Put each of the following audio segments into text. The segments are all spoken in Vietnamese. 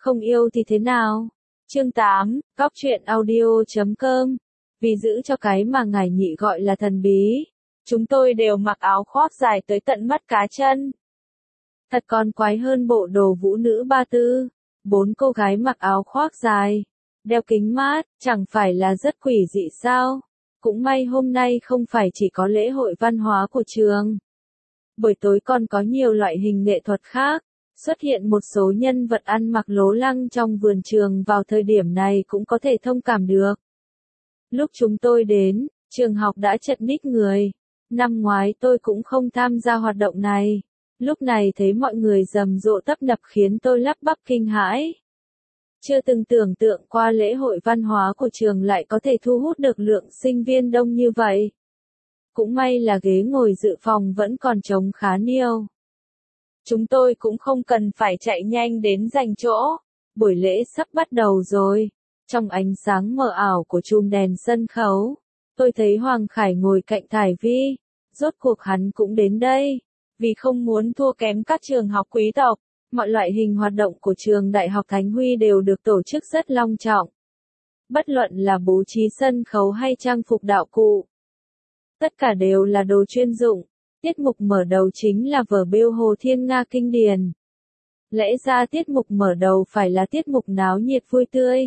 không yêu thì thế nào? Chương 8, Góc truyện audio.com. Vì giữ cho cái mà ngài nhị gọi là thần bí, chúng tôi đều mặc áo khoác dài tới tận mắt cá chân. Thật còn quái hơn bộ đồ vũ nữ ba tư. 4 cô gái mặc áo khoác dài, đeo kính mát, chẳng phải là rất quỷ dị sao? Cũng may hôm nay không phải chỉ có lễ hội văn hóa của trường. Buổi tối còn có nhiều loại hình nghệ thuật khác. Xuất hiện một số nhân vật ăn mặc lố lăng trong vườn trường vào thời điểm này cũng có thể thông cảm được. Lúc chúng tôi đến, trường học đã chật ních người. Năm ngoái tôi cũng không tham gia hoạt động này. Lúc này thấy mọi người rầm rộ tấp nập khiến tôi lắp bắp kinh hãi. Chưa từng tưởng tượng qua lễ hội văn hóa của trường lại có thể thu hút được lượng sinh viên đông như vậy. Cũng may là ghế ngồi dự phòng vẫn còn trống khá nhiều. Chúng tôi cũng không cần phải chạy nhanh đến giành chỗ. Buổi lễ sắp bắt đầu rồi. Trong ánh sáng mờ ảo của chùm đèn sân khấu, tôi thấy Hoàng Khải ngồi cạnh Thải Vi. Rốt cuộc hắn cũng đến đây. Vì không muốn thua kém các trường học quý tộc, mọi loại hình hoạt động của trường Đại học Thánh Huy đều được tổ chức rất long trọng. Bất luận là bố trí sân khấu hay trang phục đạo cụ, tất cả đều là đồ chuyên dụng. Tiết mục mở đầu chính là vở Bêu Hồ Thiên Nga kinh điển. Lẽ ra tiết mục mở đầu phải là tiết mục náo nhiệt vui tươi,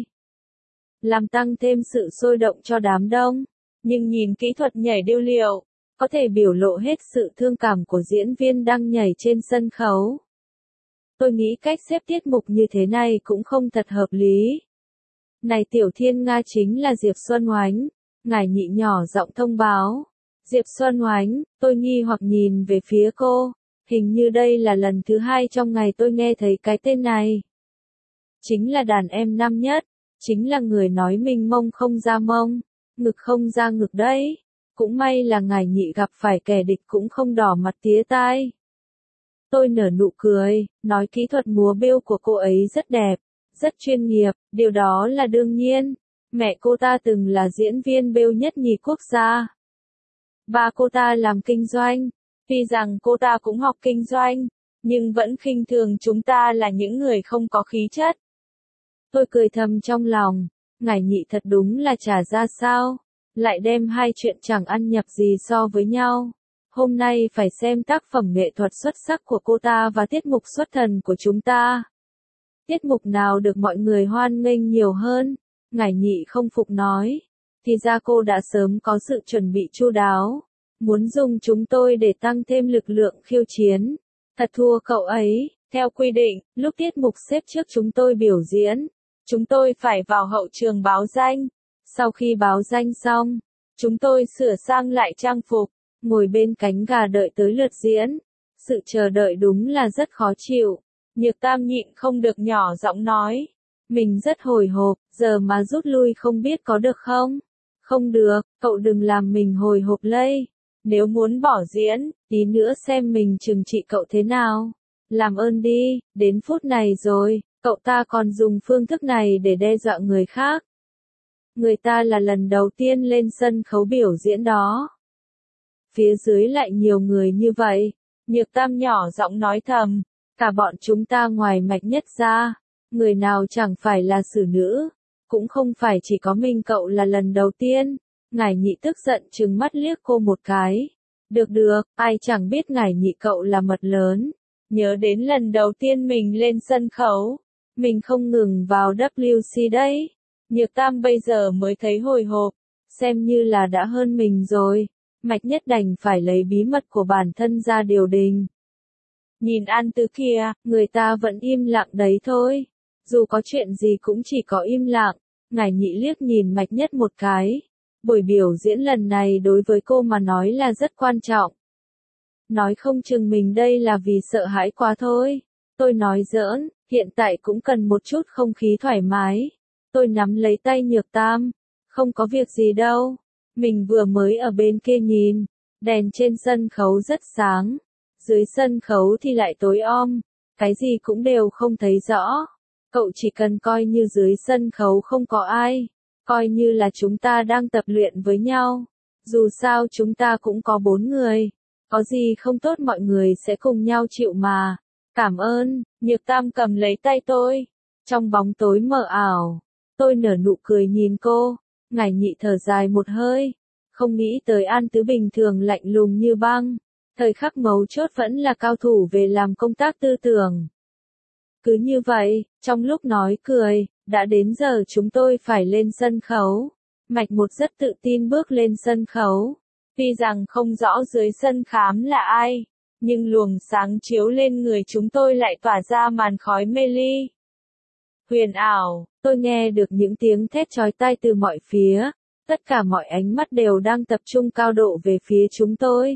làm tăng thêm sự sôi động cho đám đông. Nhưng nhìn kỹ thuật nhảy điệu liệu, có thể biểu lộ hết sự thương cảm của diễn viên đang nhảy trên sân khấu. Tôi nghĩ cách xếp tiết mục như thế này cũng không thật hợp lý. Này Tiểu Thiên Nga chính là Diệp Xuân Oánh, ngài nhị nhỏ giọng thông báo. Diệp Xuân Oánh, tôi nghi hoặc nhìn về phía cô, hình như đây là lần thứ 2 trong ngày tôi nghe thấy cái tên này. Chính là đàn em năm nhất, chính là người nói mình mông không ra mông, ngực không ra ngực đấy. Cũng may là ngài nhị gặp phải kẻ địch cũng không đỏ mặt tía tai. Tôi nở nụ cười, nói kỹ thuật múa bêu của cô ấy rất đẹp, rất chuyên nghiệp, điều đó là đương nhiên. Mẹ cô ta từng là diễn viên bêu nhất nhì quốc gia. Ba cô ta làm kinh doanh, tuy rằng cô ta cũng học kinh doanh, nhưng vẫn khinh thường chúng ta là những người không có khí chất. Tôi cười thầm trong lòng, ngài nhị thật đúng là chả ra sao, lại đem hai chuyện chẳng ăn nhập gì so với nhau. Hôm nay phải xem tác phẩm nghệ thuật xuất sắc của cô ta và tiết mục xuất thần của chúng ta. Tiết mục nào được mọi người hoan nghênh nhiều hơn? Ngải nhị không phục nói. Thì ra cô đã sớm có sự chuẩn bị chu đáo. Muốn dùng chúng tôi để tăng thêm lực lượng khiêu chiến. Thật thua cậu ấy. Theo quy định, lúc tiết mục xếp trước chúng tôi biểu diễn, chúng tôi phải vào hậu trường báo danh. Sau khi báo danh xong, chúng tôi sửa sang lại trang phục, ngồi bên cánh gà đợi tới lượt diễn. Sự chờ đợi đúng là rất khó chịu. Nhược Tam nhịn không được nhỏ giọng nói. Mình rất hồi hộp, giờ mà rút lui không biết có được không? Không được, cậu đừng làm mình hồi hộp lây. Nếu muốn bỏ diễn, tí nữa xem mình trừng trị cậu thế nào. Làm ơn đi, đến phút này rồi, cậu ta còn dùng phương thức này để đe dọa người khác. Người ta là lần đầu tiên lên sân khấu biểu diễn đó. Phía dưới lại nhiều người như vậy. Nhược Tam nhỏ giọng nói thầm, cả bọn chúng ta ngoài Mạch Nhất ra, người nào chẳng phải là xử nữ, cũng không phải chỉ có mình cậu là lần đầu tiên. Ngải nhị tức giận trừng mắt liếc cô một cái. Được được, ai chẳng biết ngải nhị cậu là mật lớn. Nhớ đến lần đầu tiên mình lên sân khấu, mình không ngừng vào WC đấy. Nhược Tam bây giờ mới thấy hồi hộp, xem như là đã hơn mình rồi. Mạch Nhất đành phải lấy bí mật của bản thân ra điều đình. Nhìn An Tứ kia, người ta vẫn im lặng đấy thôi. Dù có chuyện gì cũng chỉ có im lặng. Ngải nhị liếc nhìn Mạch Nhất một cái. Buổi biểu diễn lần này đối với cô mà nói là rất quan trọng. Nói không chừng mình đây là vì sợ hãi quá thôi. Tôi nói giỡn, hiện tại cũng cần một chút không khí thoải mái. Tôi nắm lấy tay Nhược Tam. Không có việc gì đâu. Mình vừa mới ở bên kia nhìn. Đèn trên sân khấu rất sáng. Dưới sân khấu thì lại tối om. Cái gì cũng đều không thấy rõ. Cậu chỉ cần coi như dưới sân khấu không có ai. Coi như là chúng ta đang tập luyện với nhau. Dù sao chúng ta cũng có 4 người. Có gì không tốt mọi người sẽ cùng nhau chịu mà. Cảm ơn. Nhược Tam cầm lấy tay tôi. Trong bóng tối mờ ảo, tôi nở nụ cười nhìn cô, Ngải Nhị thở dài một hơi, không nghĩ tới An Tứ bình thường lạnh lùng như băng, thời khắc mấu chốt vẫn là cao thủ về làm công tác tư tưởng. Cứ như vậy, trong lúc nói cười, đã đến giờ chúng tôi phải lên sân khấu. Mạch Một rất tự tin bước lên sân khấu. Tuy rằng không rõ dưới sân khám là ai, nhưng luồng sáng chiếu lên người chúng tôi lại tỏa ra màn khói mê ly. Huyền ảo, tôi nghe được những tiếng thét chói tai từ mọi phía, tất cả mọi ánh mắt đều đang tập trung cao độ về phía chúng tôi.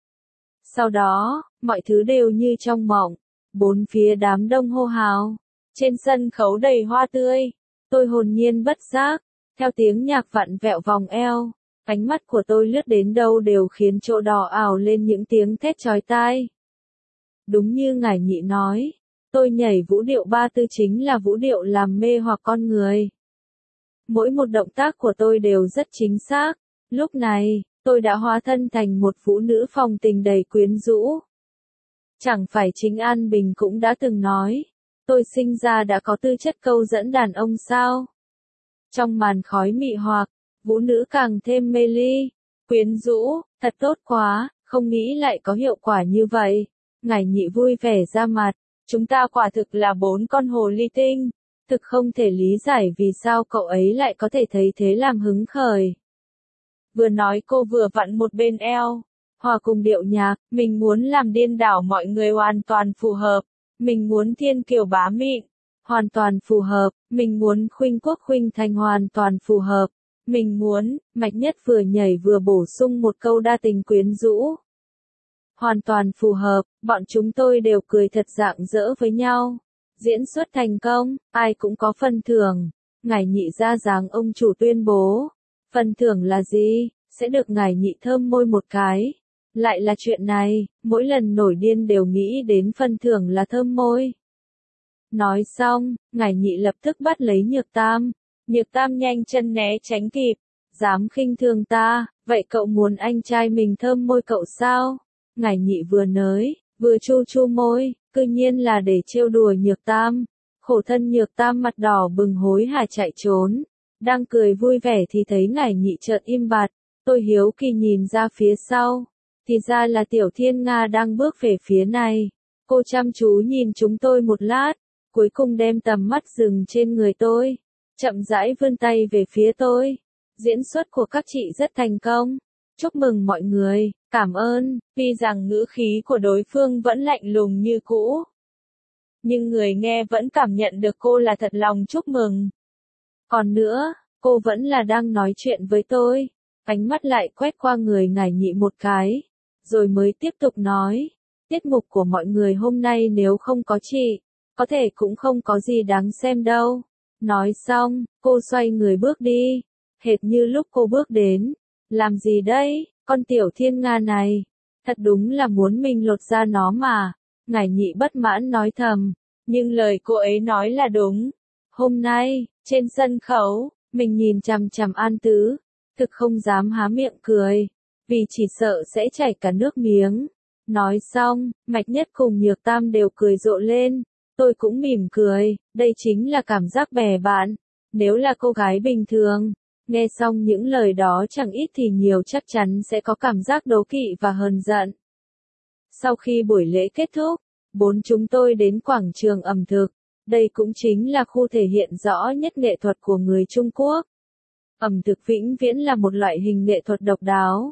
Sau đó, mọi thứ đều như trong mộng, bốn phía đám đông hô hào, trên sân khấu đầy hoa tươi, tôi hồn nhiên bất giác, theo tiếng nhạc vặn vẹo vòng eo, ánh mắt của tôi lướt đến đâu đều khiến chỗ đỏ ảo lên những tiếng thét chói tai. Đúng như Ngải Nhị nói, tôi nhảy vũ điệu ba tư chính là vũ điệu làm mê hoặc con người. Mỗi một động tác của tôi đều rất chính xác, lúc này, tôi đã hóa thân thành một phụ nữ phong tình đầy quyến rũ. Chẳng phải chính An Bình cũng đã từng nói, tôi sinh ra đã có tư chất câu dẫn đàn ông sao? Trong màn khói mị hoặc, vũ nữ càng thêm mê ly, quyến rũ, thật tốt quá, không nghĩ lại có hiệu quả như vậy. Ngải Nhị vui vẻ ra mặt, chúng ta quả thực là bốn con hồ ly tinh, thực không thể lý giải vì sao cậu ấy lại có thể thấy thế làm hứng khởi. Vừa nói cô vừa vặn một bên eo, hòa cùng điệu nhạc, mình muốn làm điên đảo mọi người hoàn toàn phù hợp, mình muốn thiên kiều bá mịn, hoàn toàn phù hợp, mình muốn khuynh quốc khuynh thành hoàn toàn phù hợp, mình muốn, Mạch Nhất vừa nhảy vừa bổ sung một câu đa tình quyến rũ. Hoàn toàn phù hợp, bọn chúng tôi đều cười thật rạng rỡ với nhau. Diễn xuất thành công, ai cũng có phần thưởng. Ngải Nhị ra dáng ông chủ tuyên bố. Phần thưởng là gì? Sẽ được Ngải Nhị thơm môi một cái. Lại là chuyện này, mỗi lần nổi điên đều nghĩ đến phần thưởng là thơm môi. Nói xong, Ngải Nhị lập tức bắt lấy Nhược Tam. Nhược Tam nhanh chân né tránh kịp. Dám khinh thường ta, vậy cậu muốn anh trai mình thơm môi cậu sao? Ngải Nhị vừa nới, vừa chu chu môi, cư nhiên là để trêu đùa Nhược Tam. Khổ thân Nhược Tam mặt đỏ bừng hối hả chạy trốn. Đang cười vui vẻ thì thấy Ngải Nhị chợt im bặt. Tôi hiếu kỳ nhìn ra phía sau. Thì ra là Tiểu Thiên Nga đang bước về phía này. Cô chăm chú nhìn chúng tôi một lát, cuối cùng đem tầm mắt dừng trên người tôi. Chậm rãi vươn tay về phía tôi. Diễn xuất của các chị rất thành công. Chúc mừng mọi người, cảm ơn, tuy rằng ngữ khí của đối phương vẫn lạnh lùng như cũ. Nhưng người nghe vẫn cảm nhận được cô là thật lòng chúc mừng. Còn nữa, cô vẫn là đang nói chuyện với tôi. Ánh mắt lại quét qua người Ngải Nhị một cái. Rồi mới tiếp tục nói. Tiết mục của mọi người hôm nay nếu không có chị, có thể cũng không có gì đáng xem đâu. Nói xong, cô xoay người bước đi. Hệt như lúc cô bước đến. Làm gì đây, con Tiểu Thiên Nga này? Thật đúng là muốn mình lột ra nó mà. Ngải Nhị bất mãn nói thầm. Nhưng lời cô ấy nói là đúng. Hôm nay, trên sân khấu, mình nhìn chằm chằm An Tứ. Thực không dám há miệng cười. Vì chỉ sợ sẽ chảy cả nước miếng. Nói xong, Mạch Nhất cùng Nhược Tam đều cười rộ lên. Tôi cũng mỉm cười. Đây chính là cảm giác bè bạn. Nếu là cô gái bình thường, nghe xong những lời đó chẳng ít thì nhiều chắc chắn sẽ có cảm giác đố kỵ và hờn giận. Sau khi buổi lễ kết thúc, bốn chúng tôi đến quảng trường ẩm thực. Đây cũng chính là khu thể hiện rõ nhất nghệ thuật của người Trung Quốc. Ẩm thực vĩnh viễn là một loại hình nghệ thuật độc đáo.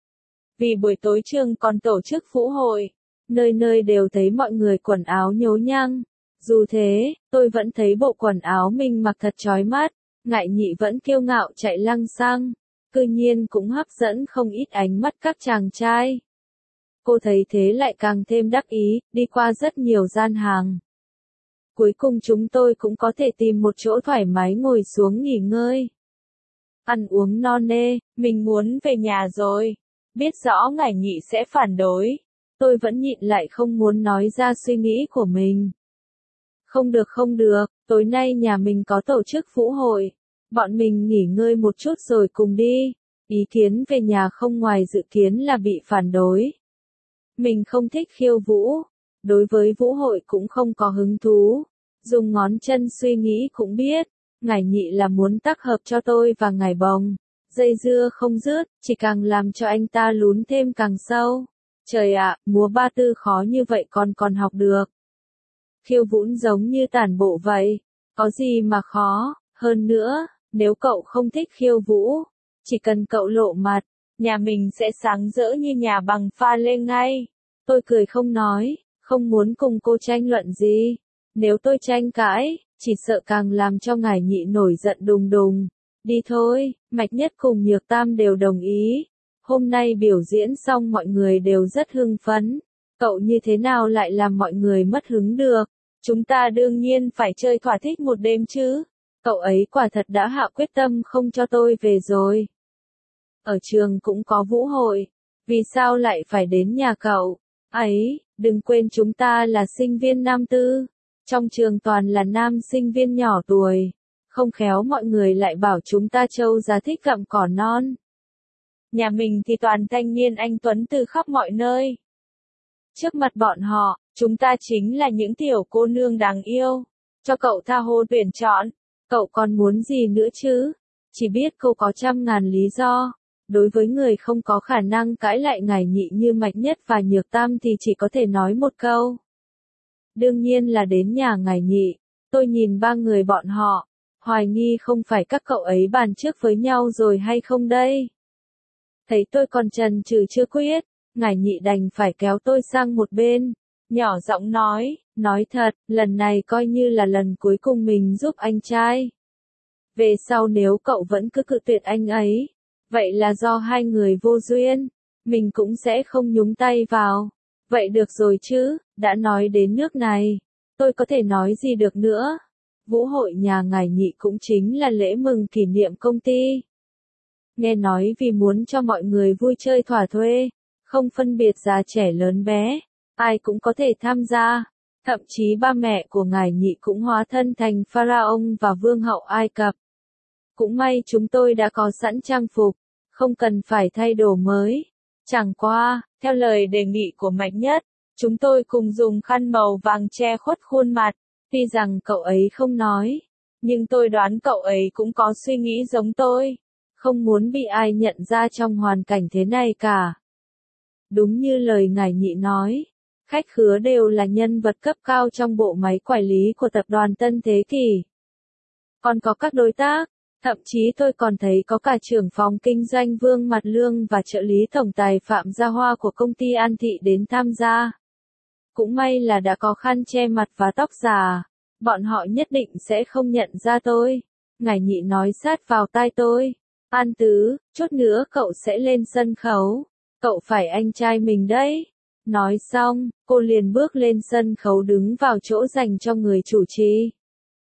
Vì buổi tối trường còn tổ chức vũ hội, nơi nơi đều thấy mọi người quần áo nhố nhăng. Dù thế, tôi vẫn thấy bộ quần áo mình mặc thật chói mắt. Ngải Nhị vẫn kiêu ngạo chạy lăng xăng, cư nhiên cũng hấp dẫn không ít ánh mắt các chàng trai. Cô thấy thế lại càng thêm đắc ý, đi qua rất nhiều gian hàng. Cuối cùng chúng tôi cũng có thể tìm một chỗ thoải mái ngồi xuống nghỉ ngơi. Ăn uống no nê, mình muốn về nhà rồi. Biết rõ Ngải Nhị sẽ phản đối, tôi vẫn nhịn lại không muốn nói ra suy nghĩ của mình. Không được, tối nay nhà mình có tổ chức vũ hội. Bọn mình nghỉ ngơi một chút rồi cùng đi. Ý kiến về nhà không ngoài dự kiến là bị phản đối. Mình không thích khiêu vũ. Đối với vũ hội cũng không có hứng thú. Dùng ngón chân suy nghĩ cũng biết, ngải nhị là muốn tác hợp cho tôi và ngải bồng. Dây dưa không dứt, chỉ càng làm cho anh ta lún thêm càng sâu. Trời ạ, múa ba tư khó như vậy còn học được. Khiêu vũ giống như tản bộ vậy, có gì mà khó, hơn nữa, nếu cậu không thích khiêu vũ, chỉ cần cậu lộ mặt, nhà mình sẽ sáng rỡ như nhà bằng pha lê ngay. Tôi cười không nói, không muốn cùng cô tranh luận gì. Nếu tôi tranh cãi, chỉ sợ càng làm cho ngải nhị nổi giận đùng đùng. Đi thôi, Mạch Nhất cùng Nhược Tam đều đồng ý. Hôm nay biểu diễn xong mọi người đều rất hưng phấn. Cậu như thế nào lại làm mọi người mất hứng được? Chúng ta đương nhiên phải chơi thỏa thích một đêm chứ. Cậu ấy quả thật đã hạ quyết tâm không cho tôi về rồi. Ở trường cũng có vũ hội. Vì sao lại phải đến nhà cậu? Ấy, đừng quên chúng ta là sinh viên năm tư. Trong trường toàn là nam sinh viên nhỏ tuổi. Không khéo mọi người lại bảo chúng ta trâu già thích gặm cỏ non. Nhà mình thì toàn thanh niên anh tuấn từ khắp mọi nơi. Trước mặt bọn họ, chúng ta chính là những tiểu cô nương đáng yêu. Cho cậu tha hồ tuyển chọn. Cậu còn muốn gì nữa chứ? Chỉ biết cô có trăm ngàn lý do. Đối với người không có khả năng cãi lại ngải nhị như Mạch Nhất và Nhược Tam thì chỉ có thể nói một câu. Đương nhiên là đến nhà ngải nhị. Tôi nhìn ba người bọn họ. Hoài nghi không phải các cậu ấy bàn trước với nhau rồi hay không đây? Thấy tôi còn chần chừ chưa quyết, ngải nhị đành phải kéo tôi sang một bên. Nhỏ giọng nói thật, lần này coi như là lần cuối cùng mình giúp anh trai. Về sau nếu cậu vẫn cứ cự tuyệt anh ấy, vậy là do hai người vô duyên, mình cũng sẽ không nhúng tay vào. Vậy được rồi chứ, đã nói đến nước này, tôi có thể nói gì được nữa. Vũ hội nhà ngải nhị cũng chính là lễ mừng kỷ niệm công ty. Nghe nói vì muốn cho mọi người vui chơi thỏa thuê, không phân biệt già trẻ lớn bé, ai cũng có thể tham gia. Thậm chí ba mẹ của ngải nhị cũng hóa thân thành pharaoh và vương hậu Ai Cập. Cũng may chúng tôi đã có sẵn trang phục, không cần phải thay đồ mới. Chẳng qua, theo lời đề nghị của Mạch Nhất, chúng tôi cùng dùng khăn màu vàng che khuất khuôn mặt. Tuy rằng cậu ấy không nói, nhưng tôi đoán cậu ấy cũng có suy nghĩ giống tôi. Không muốn bị ai nhận ra trong hoàn cảnh thế này cả. Đúng như lời ngải nhị nói, khách khứa đều là nhân vật cấp cao trong bộ máy quản lý của tập đoàn Tân Thế Kỷ. Còn có các đối tác, thậm chí tôi còn thấy có cả trưởng phòng kinh doanh Vương Mặt Lương và trợ lý tổng tài Phạm Gia Hoa của công ty An Thị đến tham gia. Cũng may là đã có khăn che mặt và tóc giả, bọn họ nhất định sẽ không nhận ra tôi. Ngải nhị nói sát vào tai tôi. An Tứ, chút nữa cậu sẽ lên sân khấu. Cậu phải anh trai mình đấy. Nói xong, cô liền bước lên sân khấu đứng vào chỗ dành cho người chủ trì.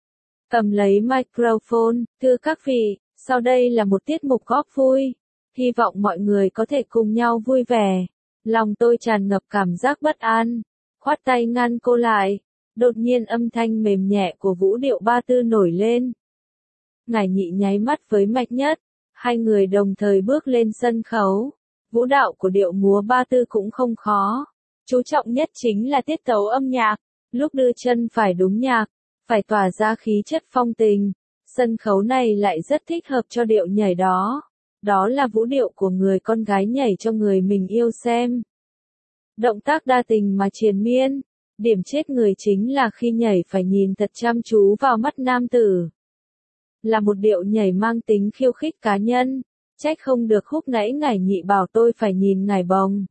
Cầm lấy microphone, thưa các vị, sau đây là một tiết mục góp vui. Hy vọng mọi người có thể cùng nhau vui vẻ. Lòng tôi tràn ngập cảm giác bất an. Khoát tay ngăn cô lại. Đột nhiên âm thanh mềm nhẹ của vũ điệu ba tư nổi lên. Ngải nhị nháy mắt với Mạch Nhất. Hai người đồng thời bước lên sân khấu. Vũ đạo của điệu múa ba tư cũng không khó. Chú trọng nhất chính là tiết tấu âm nhạc. Lúc đưa chân phải đúng nhạc, phải tỏa ra khí chất phong tình. Sân khấu này lại rất thích hợp cho điệu nhảy đó. Đó là vũ điệu của người con gái nhảy cho người mình yêu xem. Động tác đa tình mà triền miên. Điểm chết người chính là khi nhảy phải nhìn thật chăm chú vào mắt nam tử. Là một điệu nhảy mang tính khiêu khích cá nhân. Trách không được lúc nãy ngải nhị bảo tôi phải nhìn ngải bồng.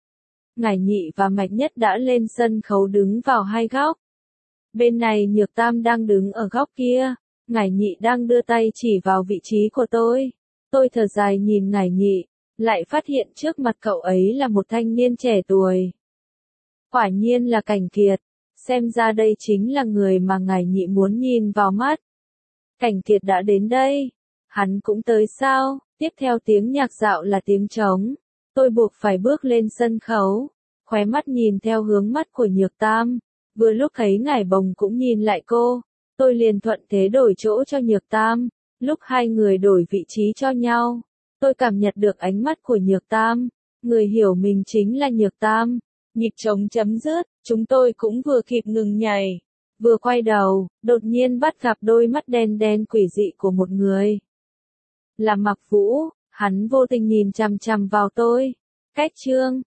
Ngải nhị và Mạch Nhất đã lên sân khấu đứng vào hai góc. Bên này Nhược Tam đang đứng ở góc kia. Ngải nhị đang đưa tay chỉ vào vị trí của tôi. Tôi thở dài nhìn ngải nhị, lại phát hiện trước mặt cậu ấy là một thanh niên trẻ tuổi. Quả nhiên là Cảnh Kiệt. Xem ra đây chính là người mà ngải nhị muốn nhìn vào mắt. Cảnh Kiệt đã đến đây. Hắn cũng tới sao? Tiếp theo tiếng nhạc dạo là tiếng trống. Tôi buộc phải bước lên sân khấu. Khóe mắt nhìn theo hướng mắt của Nhược Tam. Vừa lúc thấy ngải bồng cũng nhìn lại cô. Tôi liền thuận thế đổi chỗ cho Nhược Tam. Lúc hai người đổi vị trí cho nhau, tôi cảm nhận được ánh mắt của Nhược Tam. Người hiểu mình chính là Nhược Tam. Nhịp trống chấm dứt, chúng tôi cũng vừa kịp ngừng nhảy. Vừa quay đầu, đột nhiên bắt gặp đôi mắt đen đen quỷ dị của một người. Là Mạc Vũ, hắn vô tình nhìn chằm chằm vào tôi. Cách chương